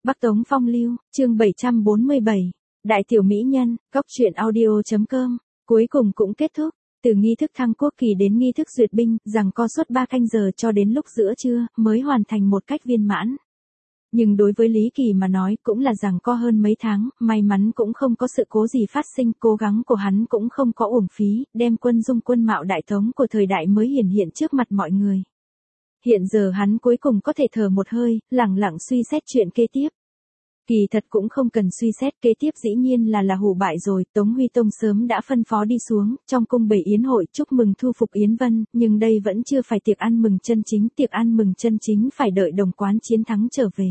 Bắc Tống Phong Lưu, chương 747. Đại tiểu mỹ nhân, góc truyện audio.com. Cuối cùng cũng kết thúc, từ nghi thức thăng quốc kỳ đến nghi thức duyệt binh, giằng co suốt 3 canh giờ cho đến lúc giữa trưa, mới hoàn thành một cách viên mãn. Nhưng đối với Lý Kỳ mà nói cũng là giằng co hơn mấy tháng, may mắn cũng không có sự cố gì phát sinh, cố gắng của hắn cũng không có uổng phí, đem quân dung quân mạo đại tống của thời đại mới hiển hiện trước mặt mọi người. Hiện giờ hắn cuối cùng có thể thở một hơi, lẳng lặng suy xét chuyện kế tiếp. Kỳ thật cũng không cần suy xét, kế tiếp dĩ nhiên là hủ bại rồi, Tống Huy Tông sớm đã phân phó đi xuống, trong cung bày yến hội chúc mừng thu phục Yến Vân, nhưng đây vẫn chưa phải tiệc ăn mừng chân chính, tiệc ăn mừng chân chính phải đợi đồng quán chiến thắng trở về.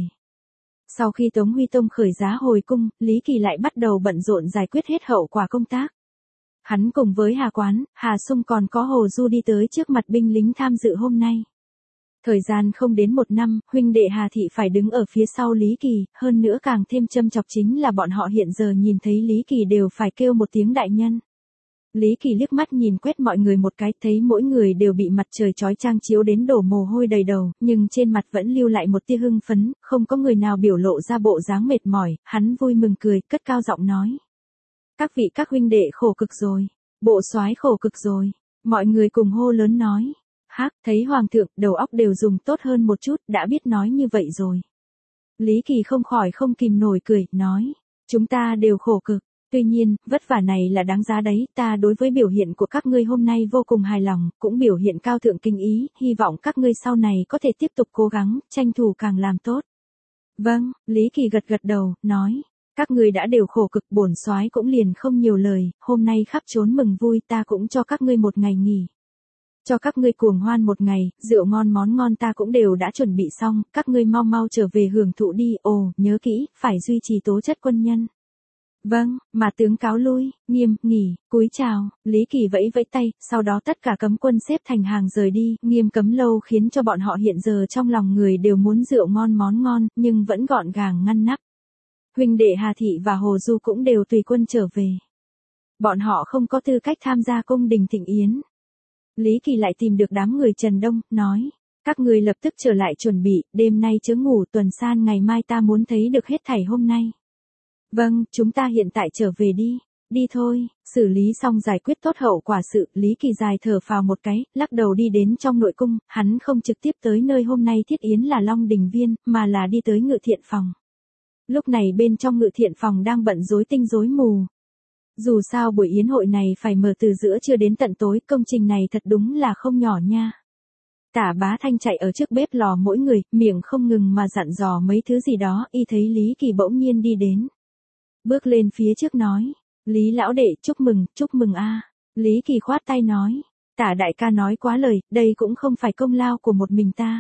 Sau khi Tống Huy Tông khởi giá hồi cung, Lý Kỳ lại bắt đầu bận rộn giải quyết hết hậu quả công tác. Hắn cùng với Hà Quán, Hà Sung còn có Hồ Du đi tới trước mặt binh lính tham dự hôm nay. Thời gian không đến 1 năm, huynh đệ Hà Thị phải đứng ở phía sau Lý Kỳ, hơn nữa càng thêm châm chọc chính là bọn họ hiện giờ nhìn thấy Lý Kỳ đều phải kêu một tiếng đại nhân. Lý Kỳ liếc mắt nhìn quét mọi người một cái, thấy mỗi người đều bị mặt trời chói chang chiếu đến đổ mồ hôi đầy đầu, nhưng trên mặt vẫn lưu lại một tia hưng phấn, không có người nào biểu lộ ra bộ dáng mệt mỏi, hắn vui mừng cười, cất cao giọng nói. Các vị các huynh đệ khổ cực rồi, bộ soái khổ cực rồi, mọi người cùng hô lớn nói. Hắc, thấy hoàng thượng, đầu óc đều dùng tốt hơn một chút, đã biết nói như vậy rồi. Lý Kỳ không khỏi không kìm nổi cười, nói, chúng ta đều khổ cực, tuy nhiên, vất vả này là đáng giá đấy, ta đối với biểu hiện của các ngươi hôm nay vô cùng hài lòng, cũng biểu hiện cao thượng kinh ý, hy vọng các ngươi sau này có thể tiếp tục cố gắng, tranh thủ càng làm tốt. Vâng, Lý Kỳ gật gật đầu, nói, các ngươi đã đều khổ cực, bổn soái cũng liền không nhiều lời, hôm nay khắp trốn mừng vui, ta cũng cho các ngươi một ngày nghỉ. Cho các ngươi cuồng hoan một ngày, rượu ngon món ngon ta cũng đều đã chuẩn bị xong, các ngươi mau mau trở về hưởng thụ đi, nhớ kỹ, phải duy trì tố chất quân nhân. Vâng, mà tướng cáo lui, Nghiêm, nghỉ, cúi chào, Lý Kỳ vẫy vẫy tay, sau đó tất cả cấm quân xếp thành hàng rời đi, Nghiêm cấm lâu khiến cho bọn họ hiện giờ trong lòng người đều muốn rượu ngon món ngon, nhưng vẫn gọn gàng ngăn nắp. Huynh đệ Hà Thị và Hồ Du cũng đều tùy quân trở về. Bọn họ không có tư cách tham gia cung đình thịnh yến. Lý Kỳ lại tìm được đám người Trần Đông, nói, các người lập tức trở lại chuẩn bị, đêm nay chớ ngủ, tuần san ngày mai ta muốn thấy được hết thảy hôm nay. Vâng, chúng ta hiện tại trở về đi thôi, xử lý xong giải quyết tốt hậu quả sự, Lý Kỳ dài thở phào một cái, lắc đầu đi đến trong nội cung, hắn không trực tiếp tới nơi hôm nay thiết yến là Long Đình Viên, mà là đi tới ngự thiện phòng. Lúc này bên trong ngự thiện phòng đang bận rối tinh rối mù. Dù sao buổi yến hội này phải mở từ giữa trưa đến tận tối, công trình này thật đúng là không nhỏ nha. Tả Bá Thanh chạy ở trước bếp lò mỗi người, miệng không ngừng mà dặn dò mấy thứ gì đó, y thấy Lý Kỳ bỗng nhiên đi đến. Bước lên phía trước nói, Lý lão đệ chúc mừng a. Lý Kỳ khoát tay nói, Tả đại ca nói quá lời, đây cũng không phải công lao của một mình ta.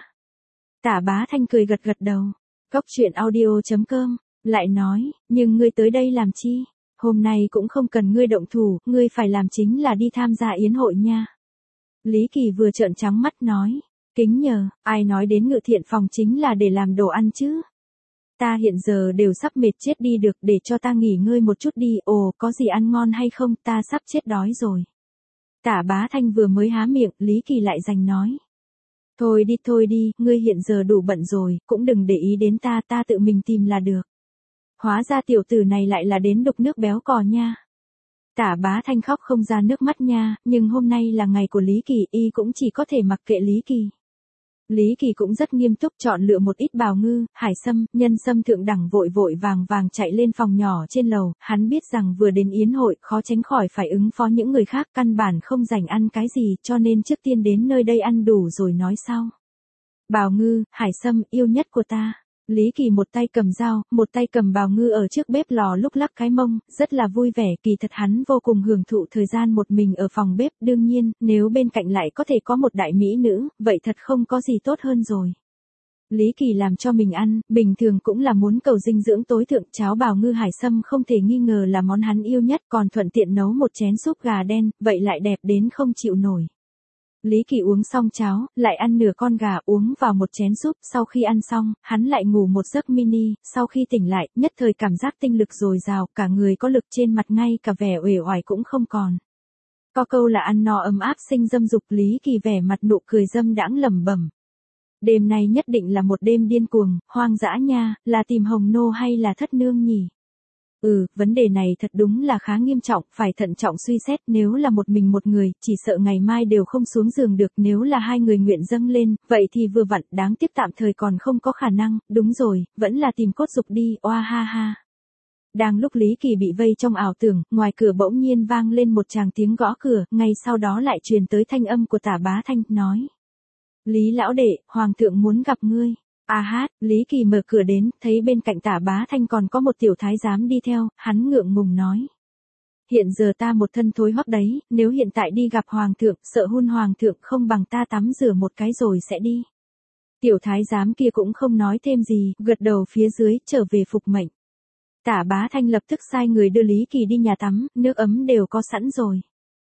Tả Bá Thanh cười gật gật đầu, góc truyện audio.com, lại nói, nhưng ngươi tới đây làm chi? Hôm nay cũng không cần ngươi động thủ, ngươi phải làm chính là đi tham gia yến hội nha. Lý Kỳ vừa trợn trắng mắt nói, kính nhờ, ai nói đến ngự thiện phòng chính là để làm đồ ăn chứ? Ta hiện giờ đều sắp mệt chết đi được, để cho ta nghỉ ngơi một chút đi, có gì ăn ngon hay không, ta sắp chết đói rồi. Tả Bá Thanh vừa mới há miệng, Lý Kỳ lại giành nói. Thôi đi, ngươi hiện giờ đủ bận rồi, cũng đừng để ý đến ta tự mình tìm là được. Hóa ra tiểu tử này lại là đến đục nước béo cò nha. Tả Bá Thanh khóc không ra nước mắt nha, nhưng hôm nay là ngày của Lý Kỳ, y cũng chỉ có thể mặc kệ Lý Kỳ. Lý Kỳ cũng rất nghiêm túc chọn lựa một ít bào ngư, hải sâm, nhân sâm thượng đẳng vội vàng chạy lên phòng nhỏ trên lầu, hắn biết rằng vừa đến yến hội khó tránh khỏi phải ứng phó những người khác, căn bản không rảnh ăn cái gì, cho nên trước tiên đến nơi đây ăn đủ rồi nói sau. Bào ngư, hải sâm, yêu nhất của ta. Lý Kỳ một tay cầm dao, một tay cầm bào ngư ở trước bếp lò lúc lắc cái mông, rất là vui vẻ, kỳ thật hắn vô cùng hưởng thụ thời gian một mình ở phòng bếp, đương nhiên, nếu bên cạnh lại có thể có một đại mỹ nữ, vậy thật không có gì tốt hơn rồi. Lý Kỳ làm cho mình ăn, bình thường cũng là muốn cầu dinh dưỡng tối thượng, cháo bào ngư hải sâm không thể nghi ngờ là món hắn yêu nhất, còn thuận tiện nấu một chén súp gà đen, vậy lại đẹp đến không chịu nổi. Lý Kỳ uống xong cháo, lại ăn nửa con gà, uống vào một chén súp, sau khi ăn xong, hắn lại ngủ một giấc mini, sau khi tỉnh lại, nhất thời cảm giác tinh lực dồi dào, cả người có lực trên mặt, ngay cả vẻ uể oải cũng không còn. Có câu là ăn no ấm áp sinh dâm dục, Lý Kỳ vẻ mặt nụ cười dâm đãng lẩm bẩm. Đêm nay nhất định là một đêm điên cuồng, hoang dã nha, là tìm Hồng Nô hay là thất nương nhỉ? Vấn đề này thật đúng là khá nghiêm trọng, phải thận trọng suy xét, nếu là một mình một người, chỉ sợ ngày mai đều không xuống giường được, nếu là hai người nguyện dâng lên, vậy thì vừa vặn, đáng tiếc tạm thời còn không có khả năng, đúng rồi, vẫn là tìm cốt dục đi, oa ha ha. Đang lúc Lý Kỳ bị vây trong ảo tưởng, ngoài cửa bỗng nhiên vang lên một tràng tiếng gõ cửa, ngay sau đó lại truyền tới thanh âm của Tả Bá Thanh, nói. Lý lão đệ, Hoàng thượng muốn gặp ngươi. Lý Kỳ mở cửa đến, thấy bên cạnh Tả Bá Thanh còn có một tiểu thái giám đi theo, hắn ngượng ngùng nói. Hiện giờ ta một thân thối hoắc đấy, nếu hiện tại đi gặp Hoàng thượng, sợ hôn Hoàng thượng không bằng ta tắm rửa một cái rồi sẽ đi. Tiểu thái giám kia cũng không nói thêm gì, gật đầu phía dưới, trở về phục mệnh. Tả Bá Thanh lập tức sai người đưa Lý Kỳ đi nhà tắm, nước ấm đều có sẵn rồi.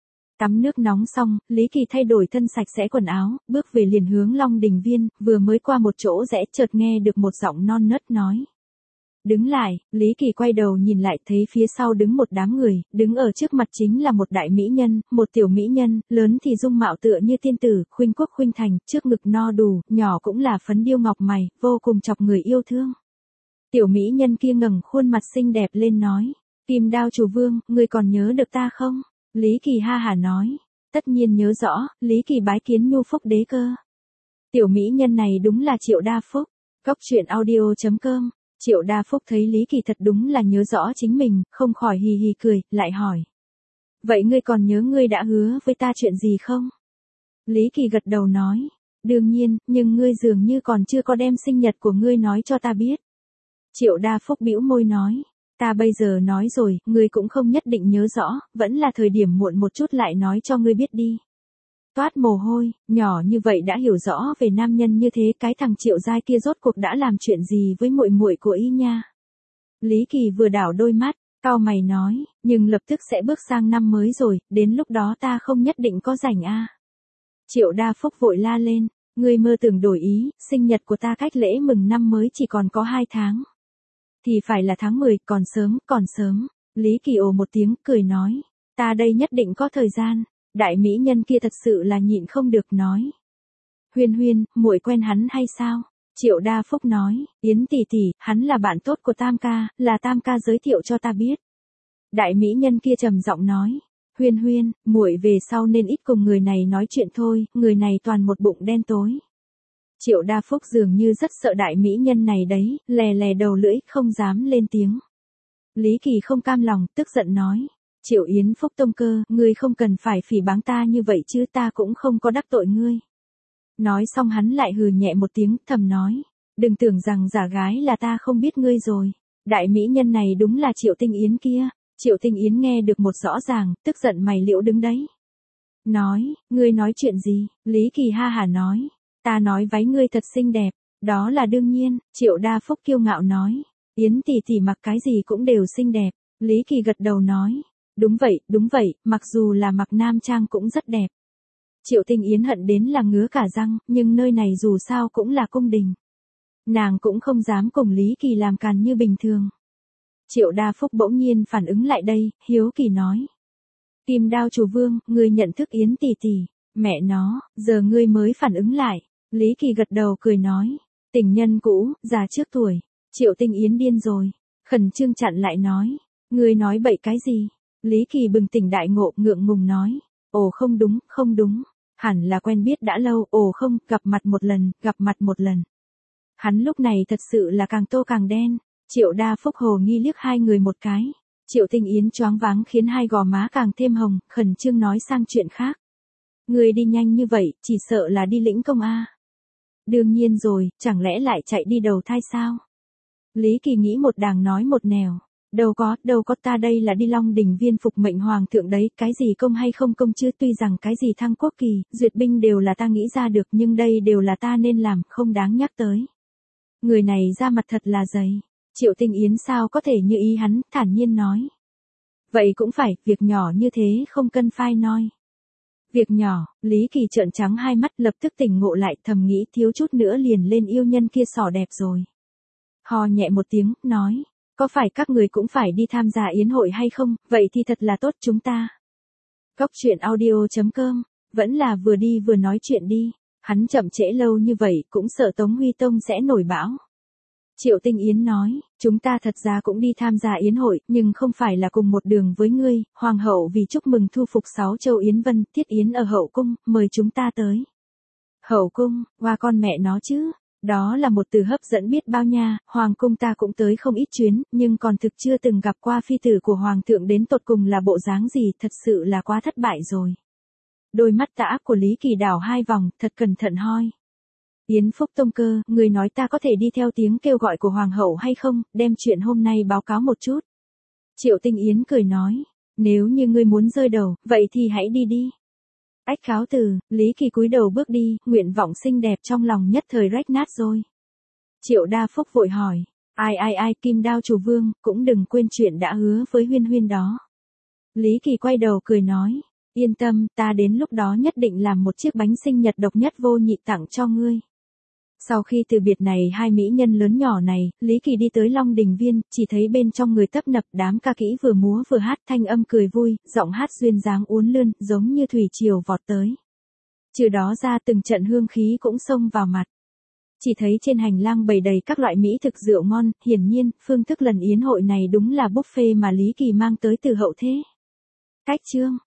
Tắm nước nóng xong, Lý Kỳ thay đổi thân sạch sẽ quần áo, bước về liền hướng Long Đình Viên, vừa mới qua một chỗ rẽ chợt nghe được một giọng non nớt nói. Đứng lại, Lý Kỳ quay đầu nhìn lại thấy phía sau đứng một đám người, đứng ở trước mặt chính là một đại mỹ nhân, một tiểu mỹ nhân, lớn thì dung mạo tựa như tiên tử, khuynh quốc khuynh thành, trước ngực no đủ, nhỏ cũng là phấn điêu ngọc mày, vô cùng chọc người yêu thương. Tiểu mỹ nhân kia ngẩng khuôn mặt xinh đẹp lên nói, Kim Đao chủ vương, ngươi còn nhớ được ta không? Lý Kỳ ha hả nói, tất nhiên nhớ rõ, Lý Kỳ bái kiến Nhu Phúc đế cơ. Tiểu mỹ nhân này đúng là Triệu Đa Phúc. Cốc truyện audio.com. Triệu Đa Phúc thấy Lý Kỳ thật đúng là nhớ rõ chính mình, không khỏi hì hì cười, lại hỏi. Vậy ngươi còn nhớ ngươi đã hứa với ta chuyện gì không? Lý Kỳ gật đầu nói, đương nhiên, nhưng ngươi dường như còn chưa có đem sinh nhật của ngươi nói cho ta biết. Triệu Đa Phúc bĩu môi nói. Ta bây giờ nói rồi, ngươi cũng không nhất định nhớ rõ, vẫn là thời điểm muộn một chút lại nói cho ngươi biết đi. Toát mồ hôi, nhỏ như vậy đã hiểu rõ về nam nhân như thế, cái thằng Triệu Giai kia rốt cuộc đã làm chuyện gì với muội muội của y nha. Lý Kỳ vừa đảo đôi mắt, cau mày nói, nhưng lập tức sẽ bước sang năm mới rồi, đến lúc đó ta không nhất định có rảnh a. Triệu Đa Phúc vội la lên, ngươi mơ tưởng đổi ý, sinh nhật của ta cách lễ mừng năm mới chỉ còn có 2 tháng. Thì phải là tháng 10, còn sớm. Lý Kỳ ồ một tiếng, cười nói. Ta đây nhất định có thời gian. Đại mỹ nhân kia thật sự là nhịn không được nói. Huyên, muội quen hắn hay sao? Triệu Đa Phúc nói, Yến tỷ tỷ, hắn là bạn tốt của Tam ca, là Tam ca giới thiệu cho ta biết. Đại mỹ nhân kia trầm giọng nói. Huyên, muội về sau nên ít cùng người này nói chuyện thôi, người này toàn một bụng đen tối. Triệu Đa Phúc dường như rất sợ đại mỹ nhân này đấy, lè đầu lưỡi, không dám lên tiếng. Lý Kỳ không cam lòng, tức giận nói. Triệu Yến Phúc tông cơ, ngươi không cần phải phỉ báng ta như vậy chứ, ta cũng không có đắc tội ngươi. Nói xong hắn lại hừ nhẹ một tiếng, thầm nói. Đừng tưởng rằng giả gái là ta không biết ngươi rồi. Đại mỹ nhân này đúng là Triệu Tinh Yến kia. Triệu Tinh Yến nghe được một rõ ràng, tức giận mày liễu đứng đấy. Nói, ngươi nói chuyện gì? Lý Kỳ ha hả nói. Ta nói váy ngươi thật xinh đẹp, đó là đương nhiên, Triệu Đa Phúc kiêu ngạo nói. Yến tỷ tỷ mặc cái gì cũng đều xinh đẹp, Lý Kỳ gật đầu nói. Đúng vậy, mặc dù là mặc nam trang cũng rất đẹp. Triệu Tinh Yến hận đến là ngứa cả răng, nhưng nơi này dù sao cũng là cung đình. Nàng cũng không dám cùng Lý Kỳ làm càn như bình thường. Triệu Đa Phúc bỗng nhiên phản ứng lại đây, hiếu kỳ nói. Kim Đao chủ vương, ngươi nhận thức Yến tỷ tỷ, mẹ nó, giờ ngươi mới phản ứng lại. Lý Kỳ gật đầu cười nói, tình nhân cũ, già trước tuổi. Triệu Tinh Yến điên rồi, khẩn trương chặn lại nói, ngươi nói bậy cái gì? Lý Kỳ bừng tỉnh đại ngộ, ngượng ngùng nói, ồ không đúng, hẳn là quen biết đã lâu, ồ không, gặp mặt một lần. Hắn lúc này thật sự là càng tô càng đen. Triệu Đa Phúc hồ nghi liếc hai người một cái. Triệu Tinh Yến choáng váng khiến hai gò má càng thêm hồng, khẩn trương nói sang chuyện khác. Ngươi đi nhanh như vậy, chỉ sợ là đi lĩnh công a. Đương nhiên rồi, chẳng lẽ lại chạy đi đầu thai sao? Lý Kỳ nghĩ một đàng nói một nẻo. Đâu có, ta đây là đi Long Đình Viên phục mệnh hoàng thượng đấy, cái gì công hay không công chứ, tuy rằng cái gì thăng quốc kỳ, duyệt binh đều là ta nghĩ ra được, nhưng đây đều là ta nên làm, không đáng nhắc tới. Người này ra mặt thật là dày. Triệu Tinh Yến sao có thể như ý hắn, thản nhiên nói. Vậy cũng phải, việc nhỏ như thế không cần phai noi. Việc nhỏ, Lý Kỳ trợn trắng hai mắt, lập tức tỉnh ngộ lại, thầm nghĩ thiếu chút nữa liền lên yêu nhân kia xỏ đẹp rồi. Ho nhẹ một tiếng, nói, có phải các người cũng phải đi tham gia yến hội hay không, vậy thì thật là tốt chúng ta. Cốc truyện audio.com, vẫn là vừa đi vừa nói chuyện đi. Hắn chậm trễ lâu như vậy cũng sợ Tống Huy Tông sẽ nổi bão. Triệu Tinh Yến nói, chúng ta thật ra cũng đi tham gia yến hội, nhưng không phải là cùng một đường với ngươi, hoàng hậu vì chúc mừng thu phục 6 châu Yến Vân, thiết yến ở hậu cung, mời chúng ta tới. Hậu cung, qua con mẹ nó chứ, đó là một từ hấp dẫn biết bao nha, hoàng cung ta cũng tới không ít chuyến, nhưng còn thực chưa từng gặp qua phi tử của hoàng thượng đến tột cùng là bộ dáng gì, thật sự là quá thất bại rồi. Đôi mắt tà ác của Lý Kỳ đảo 2 vòng, thật cẩn thận hoi. Yến Phúc Tông Cơ, người nói ta có thể đi theo tiếng kêu gọi của hoàng hậu hay không, đem chuyện hôm nay báo cáo một chút. Triệu Tinh Yến cười nói, nếu như ngươi muốn rơi đầu, vậy thì hãy đi đi. Ách cáo từ, Lý Kỳ cúi đầu bước đi, nguyện vọng xinh đẹp trong lòng nhất thời rách nát rồi. Triệu Đa Phúc vội hỏi, ai Kim Đao chủ vương, cũng đừng quên chuyện đã hứa với Huyên Huyên đó. Lý Kỳ quay đầu cười nói, yên tâm, ta đến lúc đó nhất định làm một chiếc bánh sinh nhật độc nhất vô nhị tặng cho ngươi. Sau khi từ biệt này hai mỹ nhân lớn nhỏ này, Lý Kỳ đi tới Long Đình Viên, chỉ thấy bên trong người tấp nập đám ca kỹ vừa múa vừa hát, thanh âm cười vui, giọng hát duyên dáng uốn lượn, giống như thủy triều vọt tới. Trừ đó ra từng trận hương khí cũng xông vào mặt. Chỉ thấy trên hành lang bày đầy các loại mỹ thực rượu ngon, hiển nhiên, phương thức lần yến hội này đúng là buffet mà Lý Kỳ mang tới từ hậu thế. Cách chương